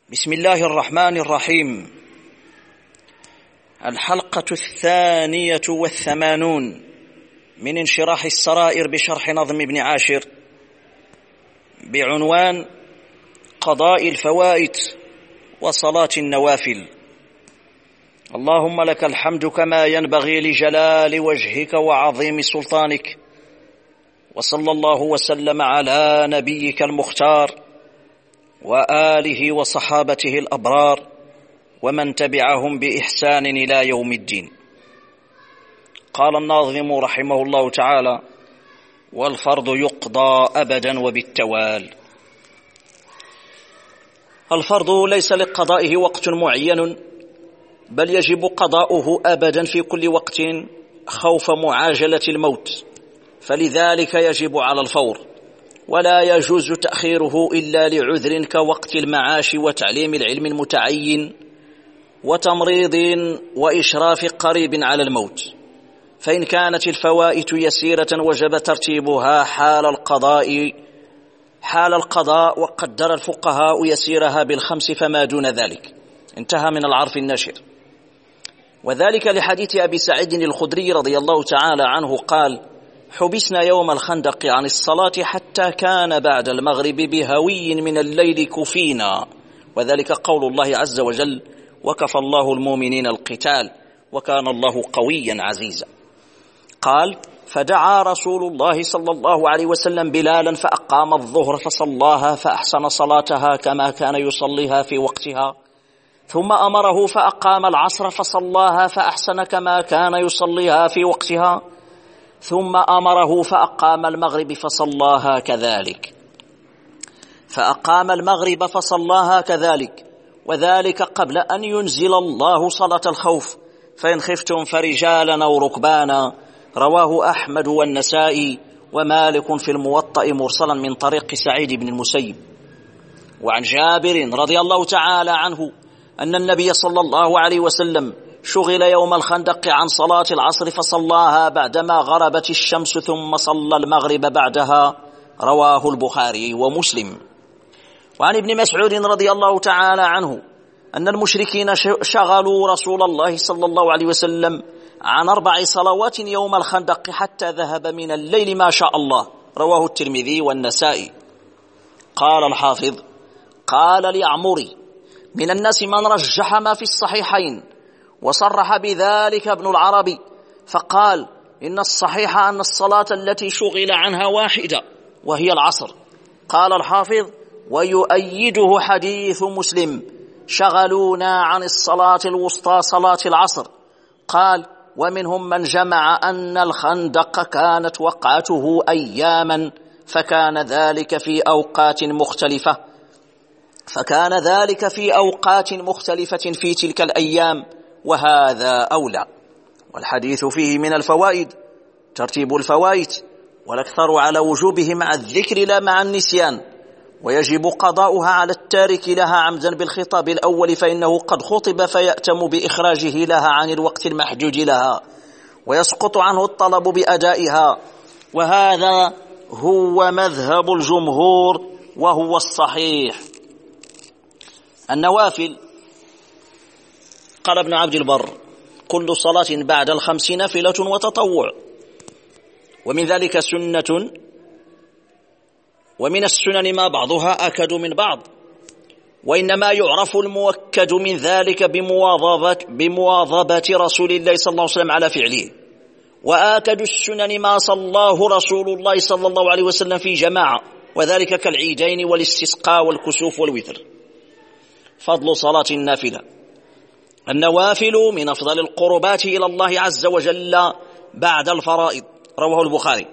بسم الله الرحمن الرحيم. الحلقة 82 من انشراح السرائر بشرح نظم ابن عاشر بعنوان قضاء الفوائد وصلاة النوافل. اللهم لك الحمد كما ينبغي لجلال وجهك وعظيم سلطانك، وصلى الله وسلم على نبيك المختار وآله وصحابته الأبرار ومن تبعهم بإحسان إلى يوم الدين. قال الناظم رحمه الله تعالى: والفرض يقضى أبدا وبالتوال. الفرض ليس لقضائه وقت معين، بل يجب قضاؤه أبدا في كل وقت خوف معاجلة الموت، فلذلك يجب على الفور، ولا يجوز تأخيره إلا لعذر كوقت المعاش وتعليم العلم المتعين وتمريض وإشراف قريب على الموت. فإن كانت الفوائت يسيرة وجب ترتيبها حال القضاء، وقدر الفقهاء يسيرها بالخمس فما دون ذلك. انتهى من العرف النشر. وذلك لحديث أبي سعيد الخدري رضي الله تعالى عنه قال: حبسنا يوم الخندق عن الصلاة حتى كان بعد المغرب بهوي من الليل كفينا، وذلك قول الله عز وجل: وكفى الله المؤمنين القتال وكان الله قويا عزيزا. قال: فدعا رسول الله صلى الله عليه وسلم بلالا فأقام الظهر فصلاها فأحسن صلاتها كما كان يصليها في وقتها، ثم أمره فأقام العصر فصلاها فأحسن كما كان يصليها في وقتها، ثم أمره فأقام المغرب فصلاها كذلك، وذلك قبل أن ينزل الله صلاة الخوف، فإن خفتم فرجالا أو ركبانا. رواه أحمد والنسائي ومالك في الموطأ مرسلا من طريق سعيد بن المسيب. وعن جابر رضي الله تعالى عنه أن النبي صلى الله عليه وسلم شغل يوم الخندق عن صلاة العصر فصلاها بعدما غربت الشمس، ثم صلى المغرب بعدها. رواه البخاري ومسلم. وعن ابن مسعود رضي الله تعالى عنه أن المشركين شغلوا رسول الله صلى الله عليه وسلم عن 4 صلوات يوم الخندق حتى ذهب من الليل ما شاء الله. رواه الترمذي والنسائي. قال الحافظ: قال لعمري: من الناس من رجح ما في الصحيحين، وصرح بذلك ابن العربي فقال: إن الصحيح أن الصلاة التي شغل عنها واحدة وهي العصر. قال الحافظ: ويؤيده حديث مسلم: شغلونا عن الصلاة الوسطى صلاة العصر. قال: ومنهم من جمع أن الخندق كانت وقعته أياما، فكان ذلك في أوقات مختلفة في تلك الأيام، وهذا أولى. والحديث فيه من الفوائد ترتيب الفوائد، والأكثر على وجوبه مع الذكر لا مع النسيان، ويجب قضاؤها على التارك لها عمدا بالخطاب الأول، فإنه قد خطب فيأتم بإخراجه لها عن الوقت المحدود لها، ويسقط عنه الطلب بأدائها، وهذا هو مذهب الجمهور وهو الصحيح. النوافل: قال ابن عبد البر: كل صلاة بعد 5 نافلة وتطوع، ومن ذلك سنة، ومن السنن ما بعضها أكد من بعض، وإنما يعرف المؤكد من ذلك بمواظبة رسول الله صلى الله عليه وسلم على فعله. وآكد السنن ما صلاه رسول الله صلى الله عليه وسلم في جماعة، وذلك كالعيدين والاستسقاء والكسوف والوتر. فضل صلاة النافلة: النوافل من أفضل القربات إلى الله عز وجل بعد الفرائض. رواه البخاري.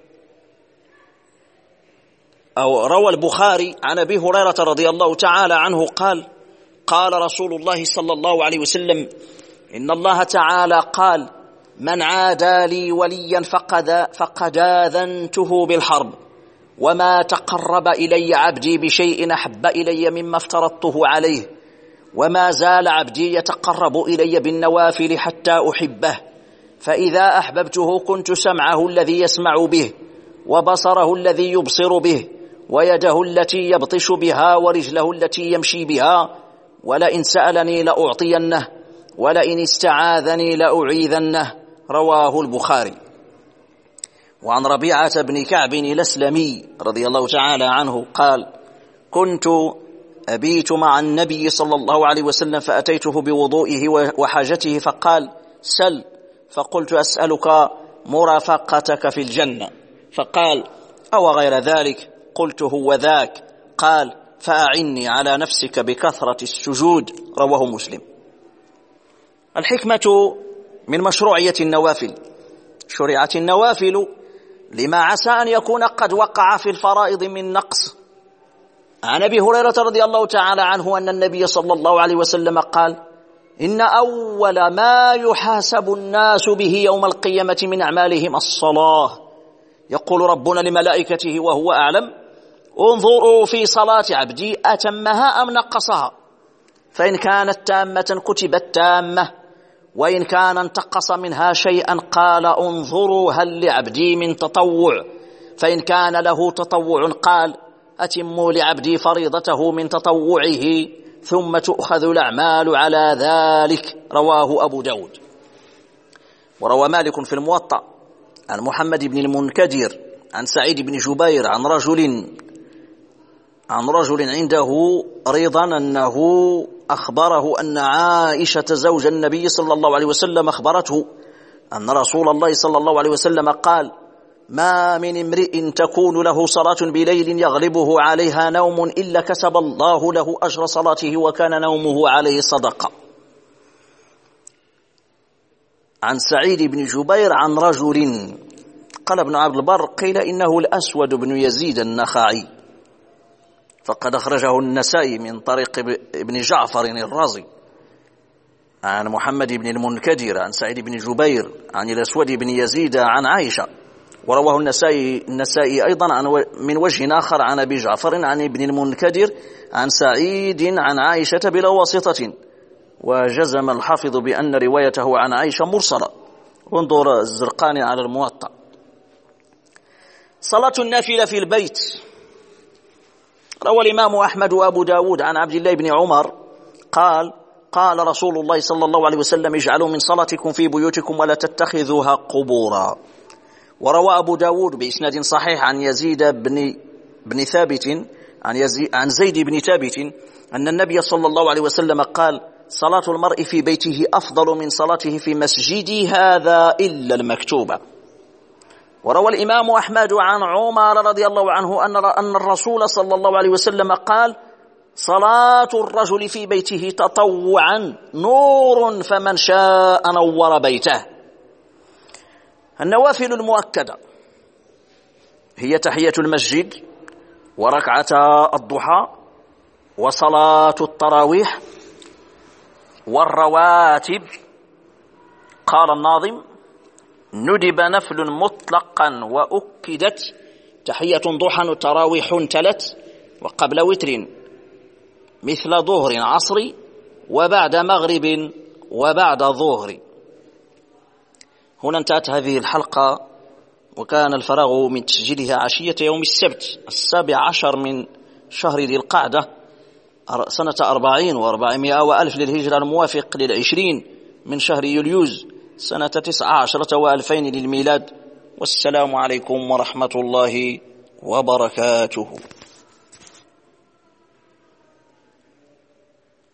روى البخاري عن أبي هريرة رضي الله تعالى عنه قال: قال رسول الله صلى الله عليه وسلم: إن الله تعالى قال: من عادى لي وليا فقد آذنته بالحرب، وما تقرب إلي عبدي بشيء أحب إلي مما افترضته عليه، وما زال عبدي يتقرب إلي بالنوافل حتى أحبه، فإذا أحببته كنت سمعه الذي يسمع به، وبصره الذي يبصر به، ويده التي يبطش بها ورجله التي يمشي بها، ولئن سألني لأعطينه ولئن استعاذني لأعيذنه. رواه البخاري. وعن ربيعة بن كعب الأسلمي رضي الله تعالى عنه قال: كنت أبيت مع النبي صلى الله عليه وسلم فأتيته بوضوئه وحاجته فقال: سل. فقلت: أسألك مرافقتك في الجنة. فقال: أو غير ذلك؟ قلت: هو ذاك. قال: فأعني على نفسك بكثرة السجود. رواه مسلم. الحكمة من مشروعية النوافل: شرعت النوافل لما عسى أن يكون قد وقع في الفرائض من نقص. عن أبي هريرة رضي الله تعالى عنه أن النبي صلى الله عليه وسلم قال: إن أول ما يحاسب الناس به يوم القيامة من أعمالهم الصلاة. يقول ربنا لملائكته وهو أعلم: انظروا في صلاة عبدي أتمها أم نقصها، فإن كانت تامة كتبت تامة، وإن كان انتقص منها شيئا قال: انظروا هل لعبدي من تطوع، فإن كان له تطوع قال: أتموا لعبدي فريضته من تطوعه، ثم تؤخذ الأعمال على ذلك. رواه أبو داود. وروى مالك في الموطأ عن محمد بن المنكدر عن سعيد بن جبير عن رجل عنده رضا أنه أخبره أن عائشة زوج النبي صلى الله عليه وسلم أخبرته أن رسول الله صلى الله عليه وسلم قال: ما من امرئ تكون له صلاة بليل يغلبه عليها نوم إلا كتب الله له أجر صلاته وكان نومه عليه صدقة. عن سعيد بن جبير عن رجل. قال ابن عبد البر: قيل إنه الأسود بن يزيد النخعي، فقد أخرجه النسائي من طريق ابن جعفر الرازي عن محمد بن المنكدر عن سعيد بن جبير عن الأسود بن يزيد عن عائشة. ورواه النسائي أيضا من وجه آخر عن أبي جعفر عن ابن المنكدر عن سعيد عن عائشة بلا واسطة، وجزم الحافظ بأن روايته عن عائشة مرسلة. انظر الزرقاني على الموطأ. صلاة النافلة في البيت: روى الإمام أحمد وأبو داود عن عبد الله بن عمر قال: قال رسول الله صلى الله عليه وسلم: اجعلوا من صلاتكم في بيوتكم ولا تتخذوها قبورا. وروى أبو داود بإسناد صحيح عن يزيد بن ثابت عن زيد بن ثابت أن النبي صلى الله عليه وسلم قال: صلاة المرء في بيته أفضل من صلاته في مسجدي هذا إلا المكتوبة. وروى الإمام أحمد عن عمر رضي الله عنه أن الرسول صلى الله عليه وسلم قال: صلاة الرجل في بيته تطوعا نور فمن شاء نور بيته. النوافل المؤكدة هي تحية المسجد وركعتا الضحى وصلاة التراويح والرواتب. قال الناظم: ندب نفل مطلقا وأكدت تحية ضحى وتراويح تلت، وقبل وتر مثل ظهر عصر وبعد مغرب وبعد ظهر. هنا انتهت هذه الحلقة، وكان الفراغ من تسجيلها عشية يوم السبت 17 من شهر ذي القعدة سنة 40 و400 وألف للهجرة، الموافق 20 من شهر يوليوز سنة 19 و2000 للميلاد. والسلام عليكم ورحمة الله وبركاته.